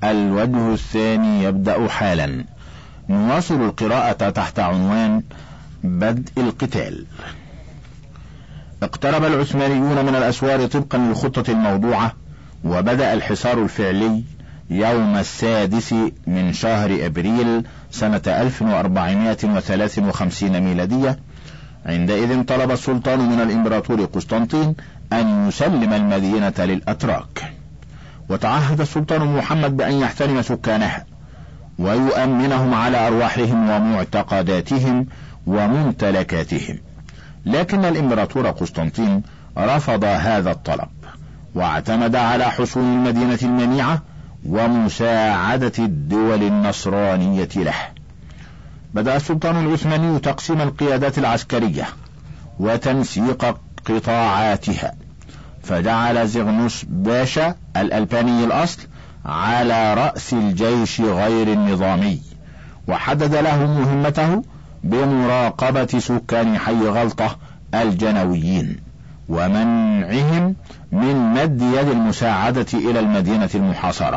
الوجه الثاني يبدأ حالا. نواصل القراءة تحت عنوان بدء القتال. اقترب العثمانيون من الأسوار طبقا للخطة الموضوعة، وبدأ الحصار الفعلي يوم 6 من شهر أبريل سنة 1453 ميلادية. عندئذ طلب السلطان من الإمبراطور قسطنطين أن يسلم المدينة للأتراك، وتعهد السلطان محمد بأن يحترم سكانها ويؤمنهم على أرواحهم ومعتقداتهم وممتلكاتهم. لكن الإمبراطور قسطنطين رفض هذا الطلب، واعتمد على حصون المدينة المنيعة ومساعدة الدول النصرانية له. بدأ السلطان العثماني تقسيم القيادات العسكرية وتنسيق قطاعاتها، فجعل زغنوس باشا الألباني الأصل على رأس الجيش غير النظامي، وحدد له مهمته بمراقبة سكان حي غلطة الجنويين ومنعهم من مد يد المساعدة إلى المدينة المحاصرة.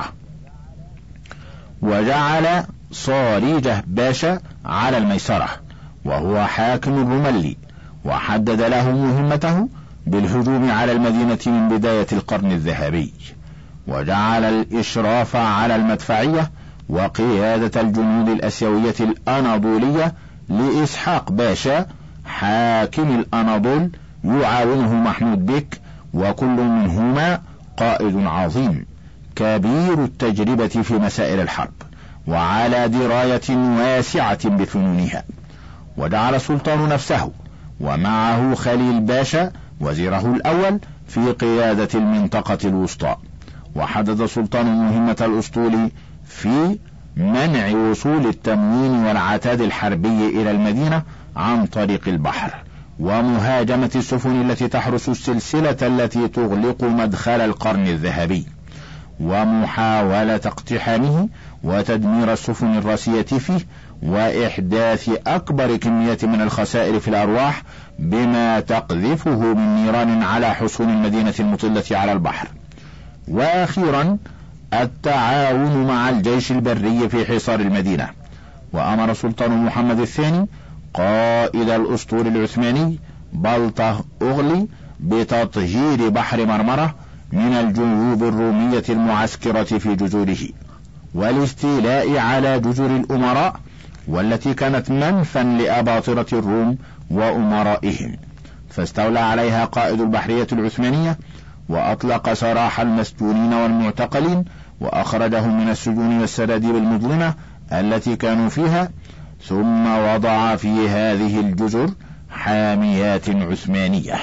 وجعل صاريجه باشا على الميسرة وهو حاكم الرملي، وحدد له مهمته بالهجوم على المدينة من بداية القرن الذهبي، وجعل الإشراف على المدفعية وقيادة الجنود الأسيوية الأناضولية لإسحاق باشا حاكم الأناضول، يعاونه محمود بيك، وكل منهما قائد عظيم كبير التجربة في مسائل الحرب وعلى دراية واسعة بفنونها. وجعل السلطان نفسه ومعه خليل باشا وزيره الأول في قيادة المنطقة الوسطى، وحدد السلطان مهمة الأسطول في منع وصول التموين والعتاد الحربي إلى المدينة عن طريق البحر، ومهاجمة السفن التي تحرس السلسلة التي تغلق مدخل القرن الذهبي، ومحاولة اقتحامه وتدمير السفن الراسية فيه، وإحداث أكبر كمية من الخسائر في الأرواح بما تقذفه من نيران على حصون المدينة المطلة على البحر. وأخيرا التعاون مع الجيش البري في حصار المدينة. وأمر السلطان محمد الثاني قائد الأسطول العثماني بلطة أغلي بتطهير بحر مرمرة من الجيوب الرومية المعسكرة في جزره، والاستيلاء على جزر الأمراء والتي كانت منفا لأباطرة الروم وأمرائهم، فاستولى عليها قائد البحرية العثمانية، وأطلق سراح المسجونين والمعتقلين، وأخرجهم من السجون والسراديب المظلمة التي كانوا فيها، ثم وضع في هذه الجزر حاميات عثمانية.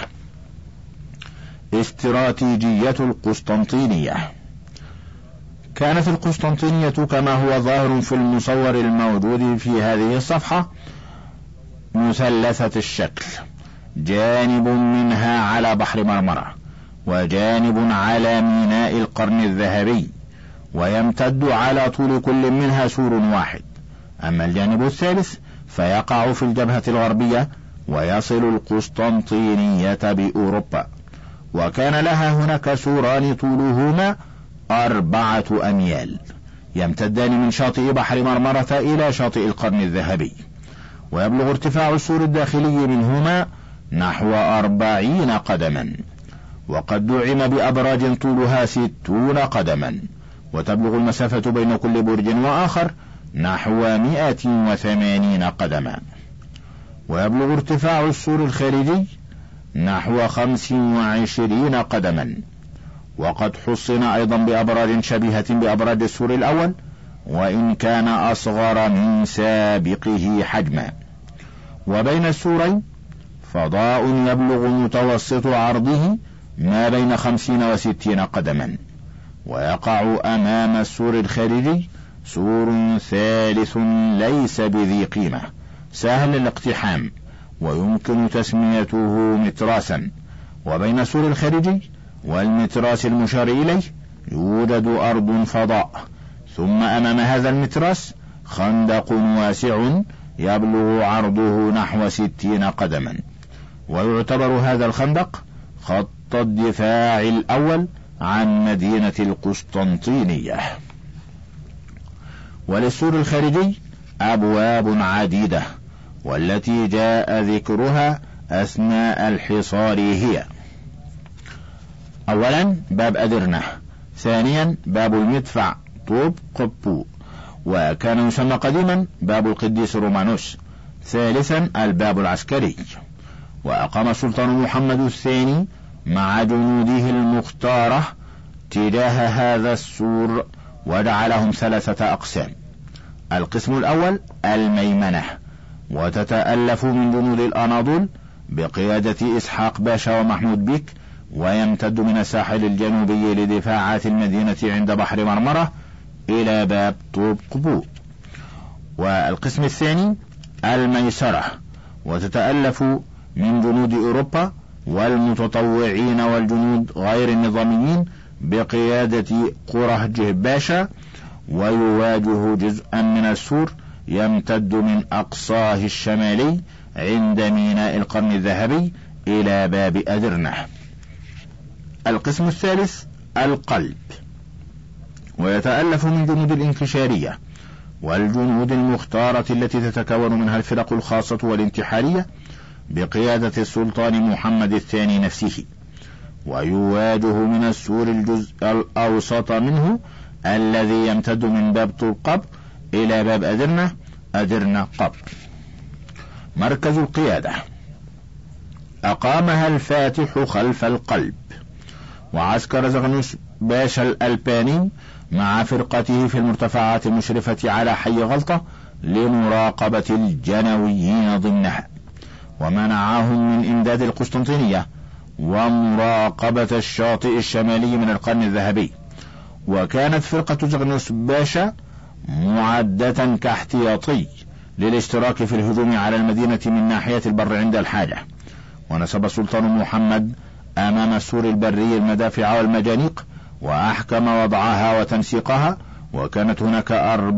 استراتيجية القسطنطينية. كانت القسطنطينية كما هو ظاهر في المصور الموجود في هذه الصفحة مثلثة الشكل، جانب منها على بحر مرمرة، وجانب على ميناء القرن الذهبي، ويمتد على طول كل منها سور واحد. أما الجانب الثالث فيقع في الجبهة الغربية ويصل القسطنطينية بأوروبا، وكان لها هناك سوران طولهما 4 أميال يمتدان من شاطئ بحر مرمرة إلى شاطئ القرن الذهبي، ويبلغ ارتفاع السور الداخلي منهما نحو 40 قدما، وقد دعم بأبراج طولها 60 قدما، وتبلغ المسافة بين كل برج وآخر نحو 180 قدما، ويبلغ ارتفاع السور الخارجي نحو 25 قدما، وقد حصن أيضا بأبراج شبيهة بأبراج السور الأول، وإن كان أصغر من سابقه حجما. وبين السورين فضاء يبلغ متوسط عرضه ما بين 50 و60 قدما، ويقع أمام السور الخارجي سور ثالث ليس بذي قيمة سهل الاقتحام، ويمكن تسميته متراسا. وبين السور الخارجي والمتراس المشار إليه يوجد أرض فضاء، ثم أمام هذا المتراس خندق واسع يبلغ عرضه نحو 60 قدما، ويعتبر هذا الخندق خط الدفاع الأول عن مدينة القسطنطينية. وللسور الخارجي أبواب عديدة، والتي جاء ذكرها أثناء الحصار هي: أولا باب أدرنة، ثانيا باب المدفع طوب قبو، وكان يسمى قديما باب القديس رومانوس، ثالثا الباب العسكري. وأقام السلطان محمد الثاني مع جنوده المختارة تجاه هذا السور، وجعلهم 3 أقسام. القسم الأول الميمنة، وتتألف من جنود الأناضول بقيادة إسحاق باشا ومحمود بيك، ويمتد من الساحل الجنوبي لدفاعات المدينة عند بحر مرمرة إلى باب طوب قبو. والقسم الثاني الميسرة، وتتألف من جنود أوروبا والمتطوعين والجنود غير النظاميين بقيادة قرهجه باشا، ويواجه جزءا من السور يمتد من أقصاه الشمالي عند ميناء القرن الذهبي إلى باب أدرنة. القسم الثالث القلب، ويتألف من جنود الانكشارية والجنود المختارة التي تتكون منها الفرق الخاصة والانتحارية بقيادة السلطان محمد الثاني نفسه، ويواجه من السور الجزء الأوسط منه الذي يمتد من باب طوب قبو إلى باب أدرنة قبو. مركز القيادة أقامها الفاتح خلف القلب، وعسكر زغنوس باشا الألباني مع فرقته في المرتفعات المشرفة على حي غلطة لمراقبة الجنويين ضمنها، ومنعهم من إمداد القسطنطينية ومراقبة الشاطئ الشمالي من القرن الذهبي. وكانت فرقة زغنوس باشا معدة كاحتياطي للاشتراك في الهجوم على المدينة من ناحية البر عند الحاجة. ونصب السلطان محمد أمام السور البري المدافع والمجانيق، وأحكم وضعها وتنسيقها، وكانت هناك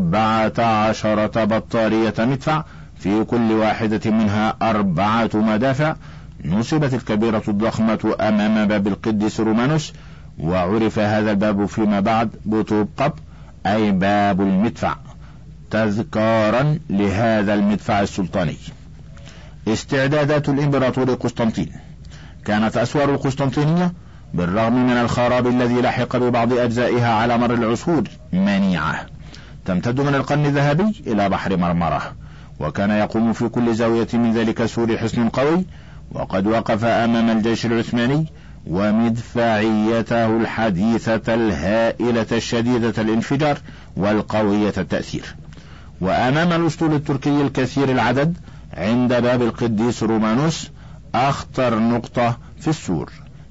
14 بطارية مدفع في كل واحدة منها 4 مدافع. نصبت الكبيرة الضخمة أمام باب القديس رومانوس، وعرف هذا الباب فيما بعد بطوب قبو أي باب المدفع، تذكارا لهذا المدفع السلطاني. استعدادات الإمبراطور قسطنطين. كانت أسوار القسطنطينية بالرغم من الخراب الذي لحق ببعض أجزائها على مر العصور منيعة، تمتد من القرن الذهبي إلى بحر مرمرة، وكان يقوم في كل زاوية من ذلك السور حصن قوي، وقد وقف أمام الجيش العثماني ومدفعيته الحديثة الهائلة الشديدة الانفجار والقوية التأثير، وأمام الأسطول التركي الكثير العدد عند باب القديس رومانوس أخطر نقطة في السور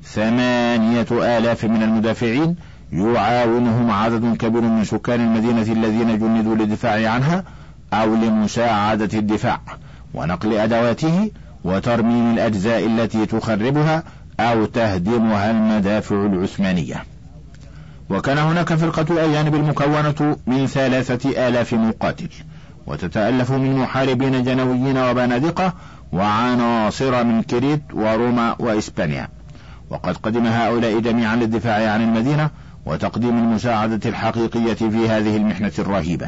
8,000 من المدافعين، يعاونهم عدد كبير من سكان المدينة الذين جندوا للدفاع عنها أو لمساعدة الدفاع ونقل أدواته وترميم الأجزاء التي تخربها أو تهدمها المدافع العثمانية. وكان هناك فرقة أجانب المكونة من 3,000 مقاتل، وتتألف من محاربين جنويين وبنادقة وعناصر من كريت وروما وإسبانيا، وقد قدم هؤلاء جميعا للدفاع عن المدينة وتقديم المساعدة الحقيقية في هذه المحنة الرهيبة.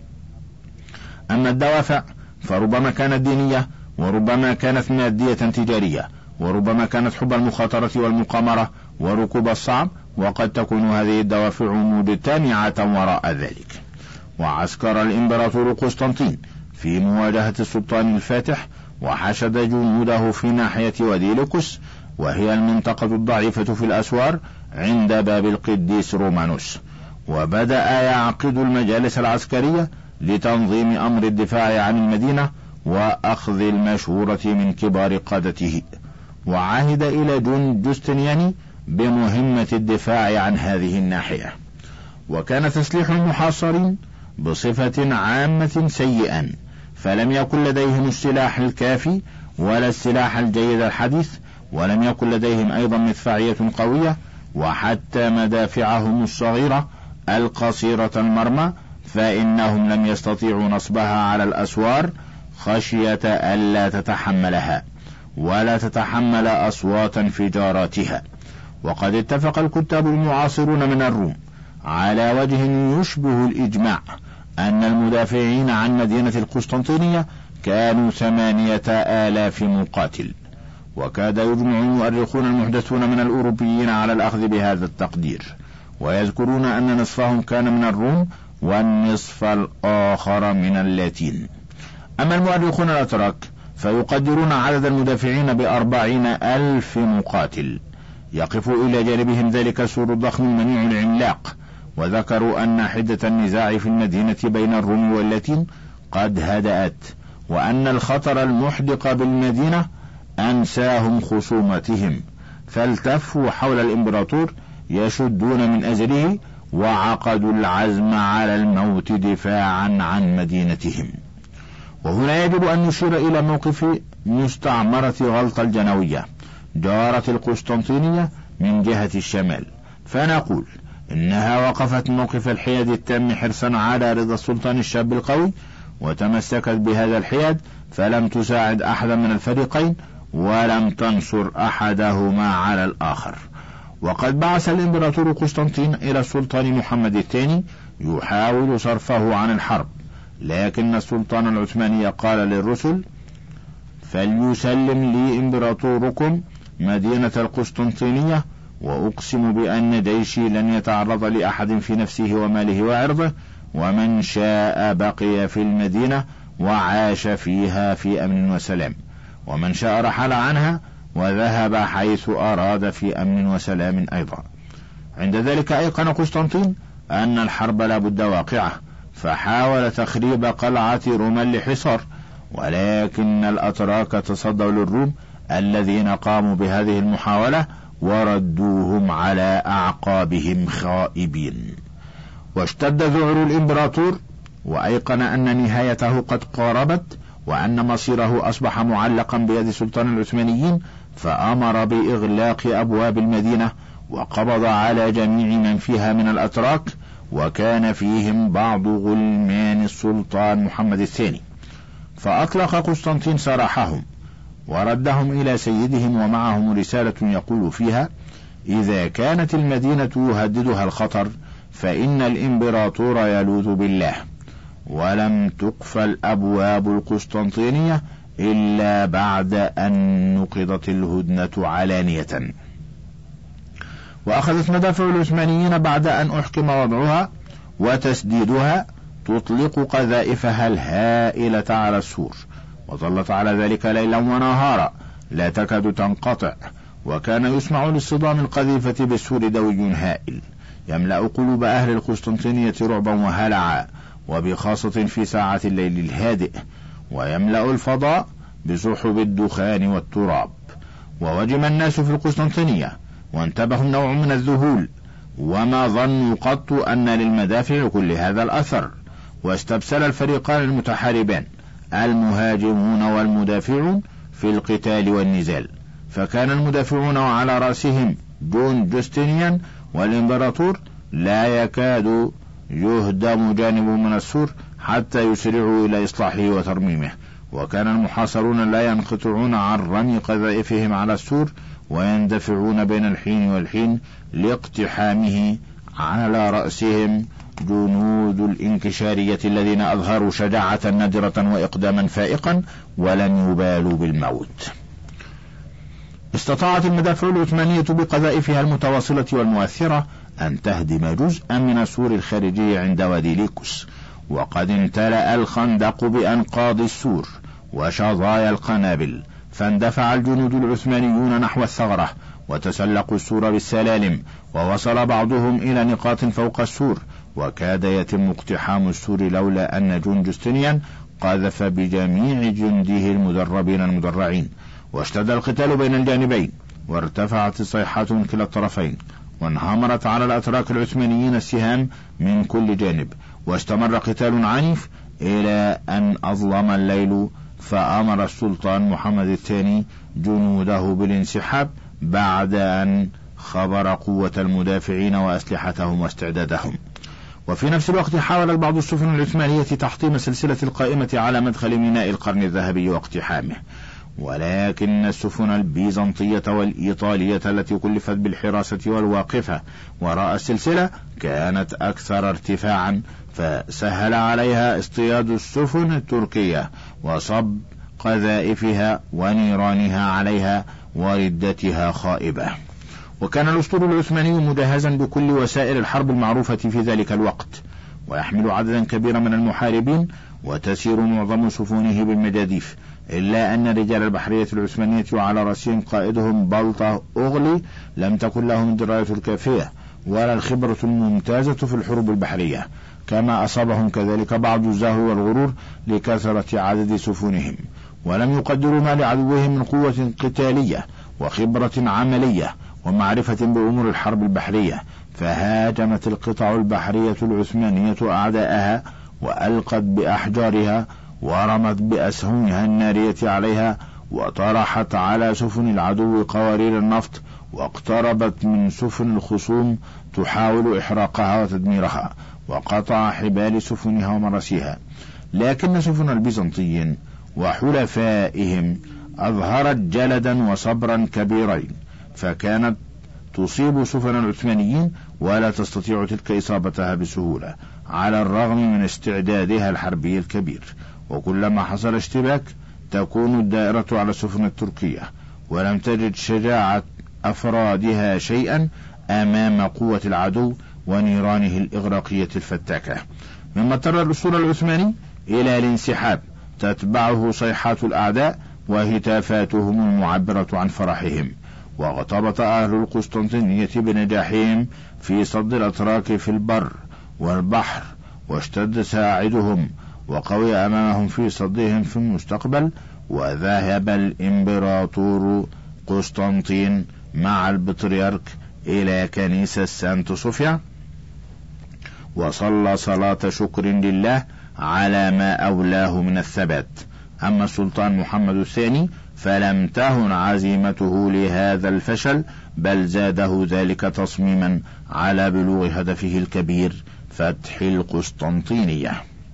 أما الدوافع فربما كانت دينية، وربما كانت مادية تجارية، وربما كانت حب المخاطرة والمقامرة وركوب الصعب، وقد تكون هذه الدوافع مجتمعة وراء ذلك. وعسكر الإمبراطور قسطنطين في مواجهة السلطان الفاتح، وحشد جنوده في ناحية وادي لوكوس، وهي المنطقة الضعيفة في الأسوار عند باب القديس رومانوس، وبدأ يعقد المجالس العسكرية لتنظيم أمر الدفاع عن المدينة وأخذ المشورة من كبار قادته، وعهد إلى جوستنياني بمهمة الدفاع عن هذه الناحية. وكان تسليح المحاصرين بصفة عامة سيئا، فلم يكن لديهم السلاح الكافي ولا السلاح الجيد الحديث، ولم يكن لديهم أيضا مدفعية قوية، وحتى مدافعهم الصغيرة القصيرة المرمى فإنهم لم يستطيعوا نصبها على الأسوار خشية ألا تتحملها ولا تتحمل أصوات انفجاراتها. وقد اتفق الكتاب المعاصرون من الروم على وجه يشبه الإجماع أن المدافعين عن مدينة القسطنطينية كانوا 8,000 مقاتل، وكاد يجمع المؤرخون المحدثون من الأوروبيين على الأخذ بهذا التقدير، ويذكرون أن نصفهم كان من الروم والنصف الآخر من اللاتين. أما المؤرخون الأتراك فيقدرون عدد المدافعين ب40,000 مقاتل، يقف إلى جانبهم ذلك السور الضخم المنيع العملاق، وذكروا أن حدة النزاع في المدينة بين الروم واللاتين قد هدأت، وأن الخطر المحدق بالمدينة أنساهم خصومتهم، فالتفوا حول الإمبراطور يشدون من أزره، وعقدوا العزم على الموت دفاعا عن مدينتهم. وهنا يجب أن نشير إلى موقف مستعمرة غلطة الجنوية جارة القسطنطينية من جهة الشمال، فنقول إنها وقفت موقف الحياد التام حرصا على رضا السلطان الشاب القوي، وتمسكت بهذا الحياد، فلم تساعد أحدا من الفريقين ولم تنصر أحدهما على الآخر. وقد بعث الإمبراطور قسطنطين إلى السلطان محمد الثاني يحاول صرفه عن الحرب، لكن السلطان العثماني قال للرسل: فليسلم لي إمبراطوركم مدينة القسطنطينية، وأقسم بأن جيشي لن يتعرض لأحد في نفسه وماله وعرضه، ومن شاء بقي في المدينة وعاش فيها في أمن وسلام، ومن شاء رحل عنها وذهب حيث أراد في أمن وسلام أيضا. عند ذلك أيقن قسطنطين أن الحرب لا بد واقعة، فحاول تخريب قلعة رمل حصار، ولكن الأتراك تصدوا للروم الذين قاموا بهذه المحاولة وردوهم على أعقابهم خائبين. واشتد ذعر الإمبراطور، وأيقن أن نهايته قد قاربت، وأن مصيره أصبح معلقا بيد سلطان العثمانيين، فأمر بإغلاق أبواب المدينة، وقبض على جميع من فيها من الأتراك، وكان فيهم بعض غلمان السلطان محمد الثاني، فأطلق قسطنطين سراحهم وردهم إلى سيدهم، ومعهم رسالة يقول فيها: إذا كانت المدينة يهددها الخطر فإن الإمبراطور يلوذ بالله، ولم تقفل أبواب القسطنطينية إلا بعد أن نقضت الهدنة علانية. وأخذت مدافع العثمانيين بعد أن أحكم وضعها وتسديدها تطلق قذائفها الهائلة على السور، وظلت على ذلك ليلا ونهارا لا تكاد تنقطع، وكان يسمع لاصطدام القذيفة بالسور دوي هائل يملأ قلوب أهل القسطنطينية رعبا وهلعا، وبخاصة في ساعة الليل الهادئ، ويملأ الفضاء بسحب الدخان والتراب. ووجم الناس في القسطنطينية وانتبهوا نوع من الذهول، وما ظنوا قط أن للمدافع كل هذا الأثر. واستبسل الفريقان المتحاربان المهاجمون والمدافعون في القتال والنزال، فكان المدافعون وعلى رأسهم جون جوستنيان والإمبراطور لا يكاد يهدم جانب من السور حتى يسرعوا إلى إصلاحه وترميمه، وكان المحاصرون لا ينقطعون عن رمي قذائفهم على السور، ويندفعون بين الحين والحين لاقتحامه، على رأسهم جنود الإنكشارية الذين أظهروا شجاعة نادرة وإقداما فائقا ولم يبالوا بالموت. استطاعت المدافع العثمانية بقذائفها المتواصلة والمؤثرة أن تهدم جزءا من السور الخارجي عند وادي ليكوس، وقد امتلأ الخندق بأنقاض السور وشظايا القنابل، فاندفع الجنود العثمانيون نحو الثغرة وتسلقوا السور بالسلالم، ووصل بعضهم إلى نقاط فوق السور، وكاد يتم اقتحام السور لولا أن جون جوستنيان قذف بجميع جنده المدربين المدرعين. واشتد القتال بين الجانبين، وارتفعت الصيحات من كلا الطرفين، وانهمرت على الأتراك العثمانيين السهام من كل جانب، واستمر قتال عنيف إلى أن أظلم الليل، فأمر السلطان محمد الثاني جنوده بالانسحاب بعد أن خبر قوة المدافعين وأسلحتهم واستعدادهم. وفي نفس الوقت حاول بعض السفن العثمانية تحطيم سلسلة القائمة على مدخل ميناء القرن الذهبي واقتحامه، ولكن السفن البيزنطية والإيطالية التي كلفت بالحراسة والواقفة وراء السلسلة كانت أكثر ارتفاعا، فسهل عليها اصطياد السفن التركية وصب قذائفها ونيرانها عليها وردتها خائبة. وكان الأسطول العثماني مجهزا بكل وسائل الحرب المعروفة في ذلك الوقت، ويحمل عددا كبيرا من المحاربين، وتسير معظم سفنه بالمجاديف، إلا أن رجال البحرية العثمانية وعلى رأسهم قائدهم بلطة أغلي لم تكن لهم الدراية الكافية ولا الخبرة الممتازة في الحروب البحرية، كما أصابهم كذلك بعض الزهو والغرور لكثرة عدد سفنهم، ولم يقدروا ما لعدوهم من قوة قتالية وخبرة عملية ومعرفة بأمور الحرب البحرية، فهاجمت القطع البحرية العثمانية أعداءها وألقت بأحجارها ورمت بأسهمها النارية عليها، وطرحت على سفن العدو قوارير النفط، واقتربت من سفن الخصوم تحاول إحراقها وتدميرها، وقطع حبال سفنها ومراسيها. لكن سفن البيزنطيين وحلفائهم أظهرت جلدا وصبرا كبيرين، فكانت تصيب سفن العثمانيين ولا تستطيع تلك إصابتها بسهولة على الرغم من استعدادها الحربي الكبير. وكلما حصل اشتباك تكون الدائرة على السفن التركية، ولم تجد شجاعة أفرادها شيئا أمام قوة العدو ونيرانه الإغراقية الفتاكة، مما اضطر الأسطول العثماني إلى الانسحاب، تتبعه صيحات الأعداء وهتافاتهم المعبرة عن فرحهم. واغتبط أهل القسطنطينية بنجاحهم في صد الأتراك في البر والبحر، واشتد ساعدهم وقوي أمامهم في صدهم في المستقبل. وذهب الإمبراطور قسطنطين مع البطريرك إلى كنيسة سانت صوفيا، وصلى صلاة شكر لله على ما أولاه من الثبات. أما السلطان محمد الثاني فلم تهن عزيمته لهذا الفشل، بل زاده ذلك تصميما على بلوغ هدفه الكبير، فتح القسطنطينية.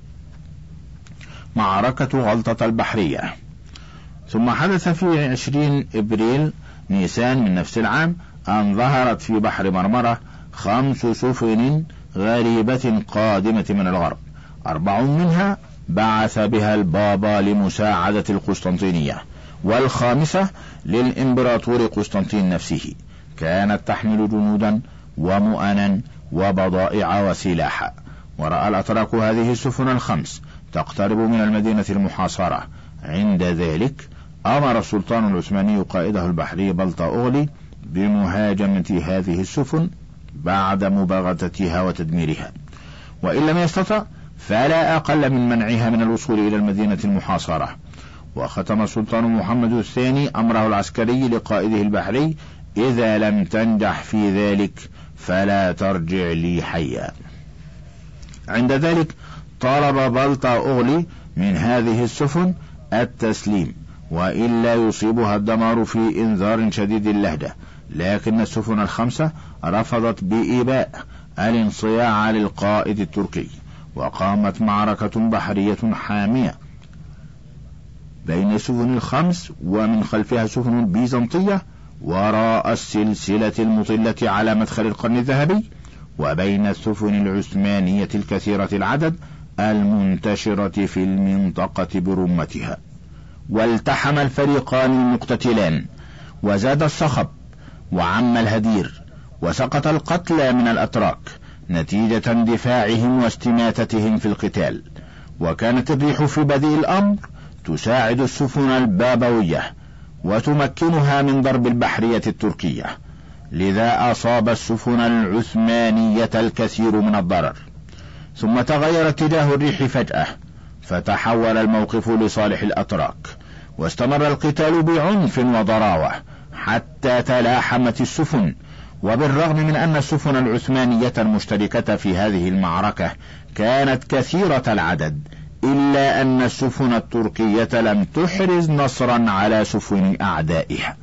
معركة غلطة البحرية. ثم حدث في 20 إبريل نيسان من نفس العام أن ظهرت في بحر مرمرة 5 سفن غريبة قادمة من الغرب، 4 منها بعث بها البابا لمساعدة القسطنطينية، والخامسة للإمبراطور قسطنطين نفسه، كانت تحمل جنودا ومؤنا وبضائع وسلاحا. ورأى الأتراك هذه السفن ال5 تقترب من المدينة المحاصرة. عند ذلك أمر السلطان العثماني قائده البحري بلطة أغلي بمهاجمة هذه السفن بعد مباغتتها وتدميرها، وإن لم يستطع فلا أقل من منعها من الوصول إلى المدينة المحاصرة. وختم السلطان محمد الثاني أمره العسكري لقائده البحري: إذا لم تنجح في ذلك فلا ترجع لي حيا. عند ذلك طلب بلطة أغلي من هذه السفن التسليم، وإلا يصيبها الدمار في إنذار شديد اللهجة، لكن السفن ال5 رفضت بإباء الانصياع للقائد التركي، وقامت معركة بحرية حامية بين السفن ال5 ومن خلفها سفن بيزنطية وراء السلسلة المطلة على مدخل القرن الذهبي، وبين السفن العثمانية الكثيرة العدد المنتشرة في المنطقة برمتها. والتحم الفريقان المقتتلان، وزاد الصخب وعم الهدير، وسقط القتلى من الأتراك نتيجة اندفاعهم واستماتتهم في القتال. وكانت الريح في بدء الأمر تساعد السفن البابوية وتمكنها من ضرب البحرية التركية، لذا أصاب السفن العثمانية الكثير من الضرر. ثم تغير اتجاه الريح فجأة، فتحول الموقف لصالح الأتراك، واستمر القتال بعنف وضراوة حتى تلاحمت السفن. وبالرغم من أن السفن العثمانية المشتركة في هذه المعركة كانت كثيرة العدد، إلا أن السفن التركية لم تحرز نصرا على سفن أعدائها.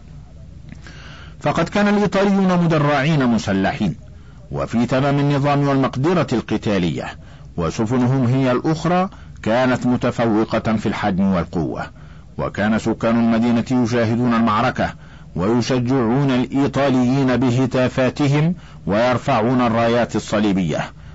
فقد كان الإيطاليون مدرعين مسلحين وفي تمام النظام والمقدرة القتالية، وسفنهم هي الأخرى كانت متفوقة في الحجم والقوة. وكان سكان المدينة يشاهدون المعركة ويشجعون الإيطاليين بهتافاتهم ويرفعون الرايات الصليبية،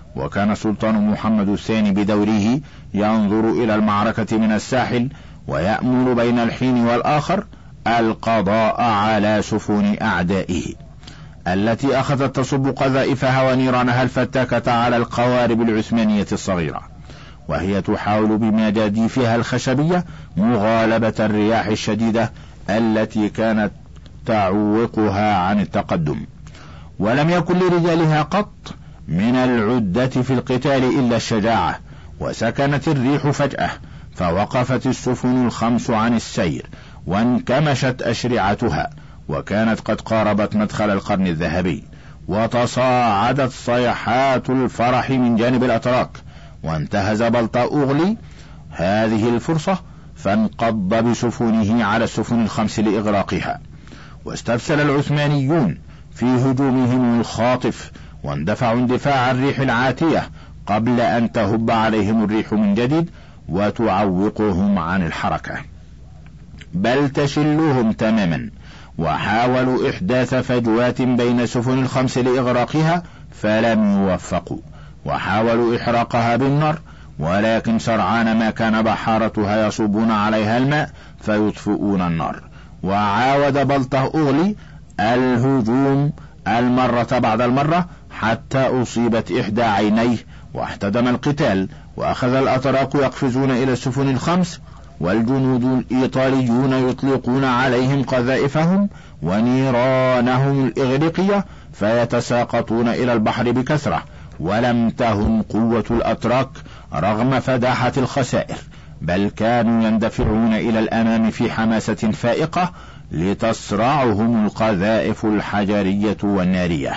وكان السلطان محمد الثاني بدوره ينظر إلى المعركة من الساحل ويأمل بين الحين والآخر القضاء على سفن أعدائه التي أخذت تصب قذائفها ونيرانها الفتاكة على القوارب العثمانية الصغيرة، وهي تحاول بمجاديفها الخشبية مغالبة الرياح الشديدة التي كانت تعوقها عن التقدم. ولم يكن لرجالها قط من العدة في القتال إلا الشجاعة، وسكنت الريح فجأة فوقفت السفن الخمس عن السير وانكمشت أشرعتها، وكانت قد قاربت مدخل القرن الذهبي، وتصاعدت صيحات الفرح من جانب الأتراك، وانتهز بلطا أغلي هذه الفرصة فانقض بسفنه على السفن الخمس لإغراقها، واستبسل العثمانيون في هجومهم الخاطف واندفعوا اندفاع الريح العاتية قبل أن تهب عليهم الريح من جديد وتعوقهم عن الحركة، بل تشلهم تماما، وحاولوا إحداث فجوات بين السفن الخمس لإغراقها فلم يوفقوا، وحاولوا إحراقها بالنار، ولكن سرعان ما كان بحارتها يصبون عليها الماء فيطفئون النار. وعاود بلطه أغلي الهجوم المرة بعد المرة حتى أصيبت إحدى عينيه واحتدم القتال، وأخذ الأتراك يقفزون إلى السفن الخمس، والجنود الإيطاليون يطلقون عليهم قذائفهم ونيرانهم الإغريقية فيتساقطون إلى البحر بكثرة، ولم تهن قوة الأتراك رغم فداحة الخسائر، بل كانوا يندفعون إلى الأمام في حماسة فائقة لتصرعهم القذائف الحجرية والنارية.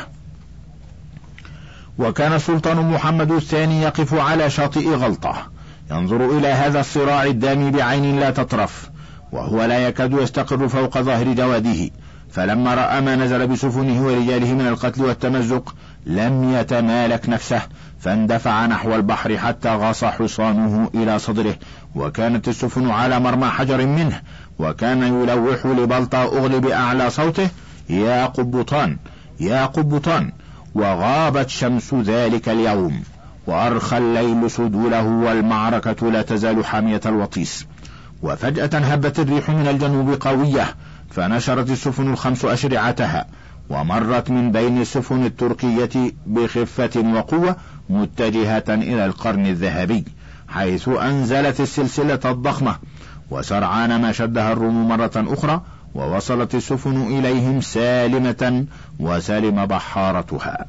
وكان السلطان محمد الثاني يقف على شاطئ غلطة ينظر إلى هذا الصراع الدامي بعين لا تطرف، وهو لا يكاد يستقر فوق ظهر جواده، فلما رأى ما نزل بسفنه ورجاله من القتل والتمزق لم يتمالك نفسه، فاندفع نحو البحر حتى غاص حصانه إلى صدره، وكانت السفن على مرمى حجر منه، وكان يلوح لبلطا أغلي بأعلى صوته: يا قبطان يا قبطان. وغابت شمس ذلك اليوم، وأرخى الليل سدوله، والمعركة لا تزال حامية الوطيس. وفجأة هبت الريح من الجنوب قوية، فنشرت السفن الخمس أشرعتها، ومرت من بين السفن التركية بخفة وقوة متجهة إلى القرن الذهبي، حيث أنزلت السلسلة الضخمة، وسرعان ما شدها الروم مرة أخرى، ووصلت السفن إليهم سالمة وسلم بحارتها.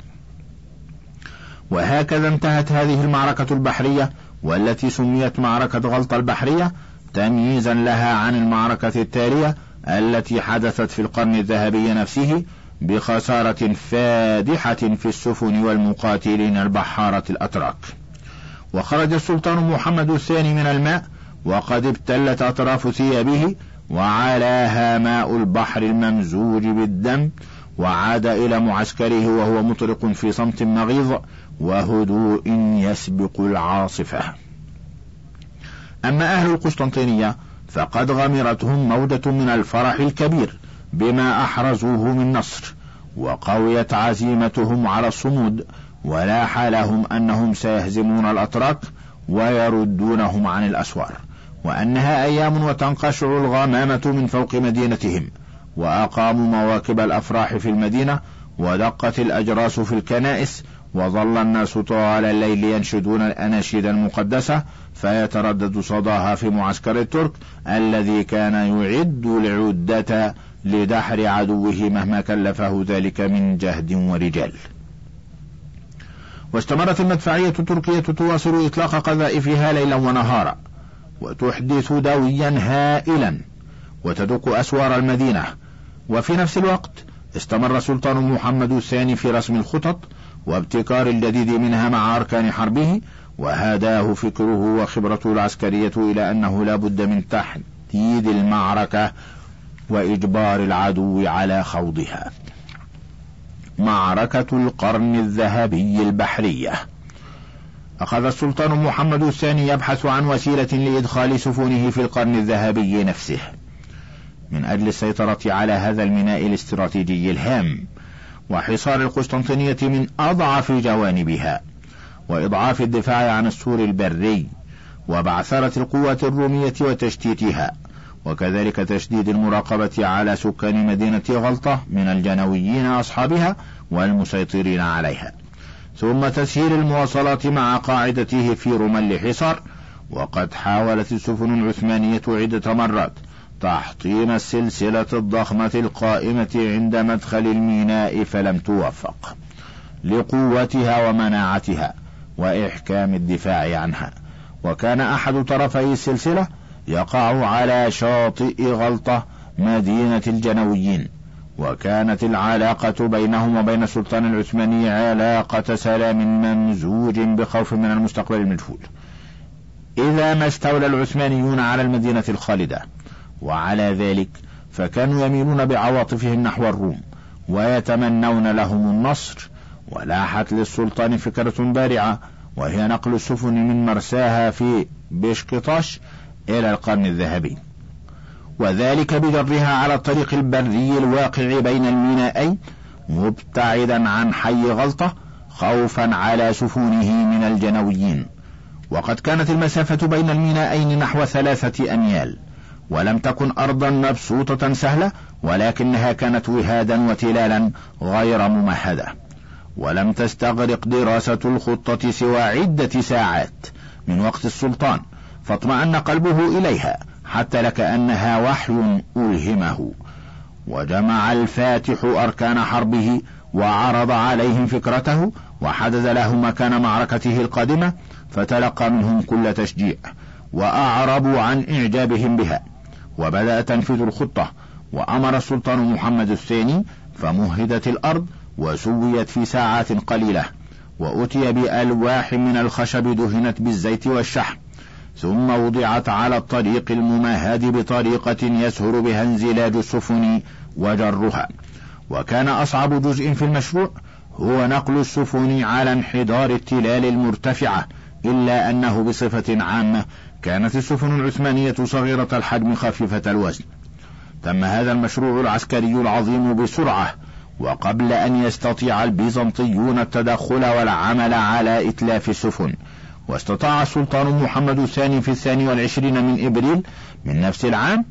وهكذا انتهت هذه المعركة البحرية، والتي سميت معركة غلطة البحرية تمييزا لها عن المعركة التالية التي حدثت في القرن الذهبي نفسه بخسارة فادحة في السفن والمقاتلين البحارة الأتراك. وخرج السلطان محمد الثاني من الماء وقد ابتلت أطراف ثيابه وعلاها ماء البحر الممزوج بالدم، وعاد إلى معسكره وهو مطرق في صمت مغيظ وهدوء يسبق العاصفة. أما أهل القسطنطينية فقد غمرتهم موجة من الفرح الكبير بما أحرزوه من نصر، وقويت عزيمتهم على الصمود، ولاح لهم أنهم سيهزمون الأتراك ويردونهم عن الأسوار، وأنها أيام وتنقشع الغمامة من فوق مدينتهم. وأقاموا مواكب الأفراح في المدينة، ودقت الأجراس في الكنائس، وظل الناس طوال الليل ينشدون الأناشيد المقدسة، فيتردد صداها في معسكر الترك الذي كان يعد العدة لدحر عدوه مهما كلفه ذلك من جهد ورجال. واستمرت المدفعية التركية تواصل إطلاق قذائفها ليلا ونهارا، وتحدث دويا هائلا وتدق أسوار المدينة. وفي نفس الوقت استمر السلطان محمد الثاني في رسم الخطط وابتكار الجديد منها مع أركان حربه، وهداه فكره وخبرته العسكرية إلى أنه لا بد من تحديد المعركة وإجبار العدو على خوضها. معركة القرن الذهبي البحرية. أخذ السلطان محمد الثاني يبحث عن وسيلة لإدخال سفنه في القرن الذهبي نفسه من أجل السيطرة على هذا الميناء الاستراتيجي الهام، وحصار القسطنطينية من أضعف جوانبها. وإضعاف الدفاع عن السور البري، وبعثرة القوات الرومية وتشتيتها، وكذلك تشديد المراقبة على سكان مدينة غلطة من الجنويين أصحابها والمسيطرين عليها، ثم تسهيل المواصلات مع قاعدته في رمل حصار. وقد حاولت السفن العثمانية عدة مرات تحطيم السلسلة الضخمة القائمة عند مدخل الميناء فلم توفق لقوتها ومناعتها وإحكام الدفاع عنها، وكان أحد طرفي السلسلة يقع على شاطئ غلطة مدينة الجنويين، وكانت العلاقة بينهم وبين السلطان العثماني علاقة سلام ممزوج بخوف من المستقبل المجهول إذا ما استولى العثمانيون على المدينة الخالدة. وعلى ذلك فكانوا يميلون بعواطفهم نحو الروم ويتمنون لهم النصر. ولاحت للسلطان فكرة بارعة، وهي نقل السفن من مرساها في بشكطاش إلى القرن الذهبي، وذلك بجرها على الطريق البري الواقع بين المينائين مبتعدا عن حي غلطة خوفا على سفنه من الجنويين. وقد كانت المسافة بين المينائين نحو 3 أميال، ولم تكن أرضا مبسوطة سهلة، ولكنها كانت وهادا وتلالا غير ممهدة، ولم تستغرق دراسة الخطة سوى عدة ساعات من وقت السلطان، فاطمأن قلبه إليها حتى لكأنها وحي ألهمه. وجمع الفاتح أركان حربه وعرض عليهم فكرته، وحدد له مكان معركته القادمة، فتلقى منهم كل تشجيع وأعربوا عن إعجابهم بها. وبدأ تنفيذ الخطة، وأمر السلطان محمد الثاني فمهدت الأرض وسويت في ساعات قليلة، وأتي بألواح من الخشب دهنت بالزيت والشحم، ثم وضعت على الطريق الممهد بطريقة يسهل بها انزلاج السفن وجرها. وكان أصعب جزء في المشروع هو نقل السفن على انحدار التلال المرتفعة، إلا أنه بصفة عامة كانت السفن العثمانية صغيرة الحجم خفيفة الوزن. تم هذا المشروع العسكري العظيم بسرعة، وقبل أن يستطيع البيزنطيون التدخل والعمل على إتلاف السفن. واستطاع السلطان محمد الثاني في 22 من إبريل من نفس العام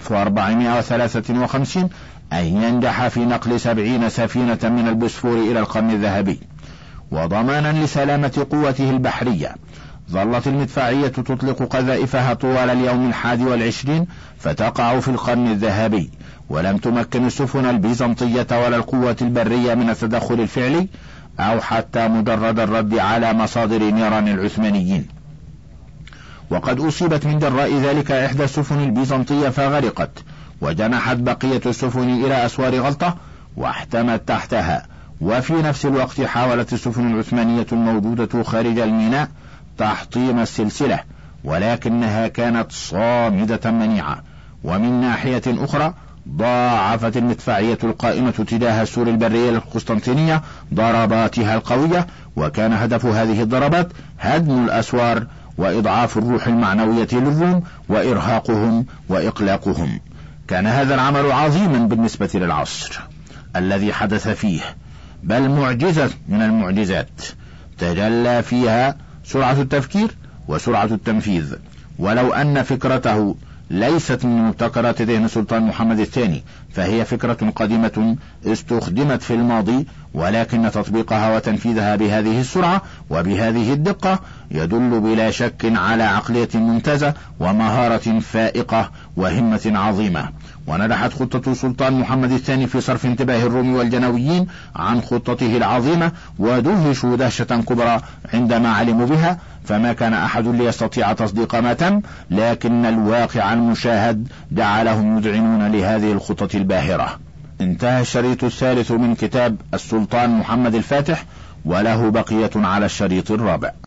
1453 أن ينجح في نقل 70 سفينة من البوسفور إلى القرن الذهبي. وضمانا لسلامة قوته البحرية ظلت المدفعية تطلق قذائفها طوال اليوم 21 فتقع في القرن الذهبي، ولم تمكن السفن البيزنطية ولا القوات البرية من التدخل الفعلي أو حتى مجرد الرد على مصادر نيران العثمانيين. وقد أصيبت من جراء ذلك إحدى السفن البيزنطية فغرقت، وجنحت بقية السفن إلى أسوار غلطة واحتمت تحتها. وفي نفس الوقت حاولت السفن العثمانية الموجودة خارج الميناء تحطيم السلسلة، ولكنها كانت صامدة منيعة. ومن ناحية أخرى ضاعفت المدفعية القائمة تجاه السور البرية للقسطنطينية ضرباتها القوية، وكان هدف هذه الضربات هدم الأسوار وإضعاف الروح المعنوية للروم وإرهاقهم وإقلاقهم. كان هذا العمل عظيما بالنسبة للعصر الذي حدث فيه، بل معجزة من المعجزات تجلى فيها سرعة التفكير وسرعة التنفيذ. ولو أن فكرته ليست من مبتكرات ذهن السلطان محمد الثاني، فهي فكرة قديمة استخدمت في الماضي، ولكن تطبيقها وتنفيذها بهذه السرعة وبهذه الدقة يدل بلا شك على عقلية ممتازة ومهارة فائقة وهمة عظيمة. ونجحت خطة السلطان محمد الثاني في صرف انتباه الروم والجنويين عن خطته العظيمة، ودهشوا دهشة كبرى عندما علموا بها، فما كان أحد ليستطيع تصديق ما تم، لكن الواقع المشاهد جعلهم يذعنون لهذه الخطة الباهرة. انتهى الشريط الثالث من كتاب السلطان محمد الفاتح، وله بقية على الشريط الرابع.